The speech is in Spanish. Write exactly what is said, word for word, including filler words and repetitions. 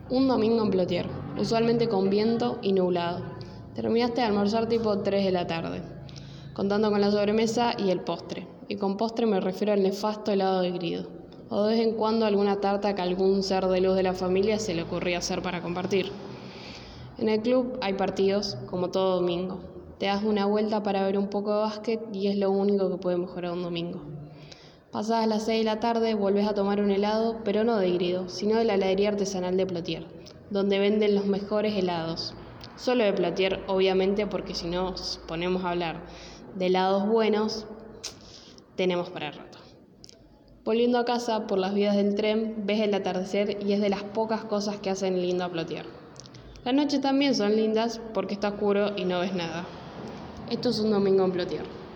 Un domingo en Plotier, usualmente con viento y nublado. Terminaste de almorzar tipo tres de la tarde, contando con la sobremesa y el postre. Y con postre me refiero al nefasto helado de grido, o de vez en cuando alguna tarta que algún ser de luz de la familia se le ocurría hacer para compartir. En el club hay partidos, como todo domingo. Te das una vuelta para ver un poco de básquet y es lo único que puede mejorar un domingo. Pasadas las seis de la tarde, volvés a tomar un helado, pero no de grido, sino de la heladería artesanal de Plotier, donde venden los mejores helados. Solo de Plotier, obviamente, porque si nos ponemos a hablar de helados buenos, tenemos para rato. Volviendo a casa, por las vías del tren, ves el atardecer y es de las pocas cosas que hacen lindo a Plotier. Las noches también son lindas porque está oscuro y no ves nada. Esto es un domingo en Plotier.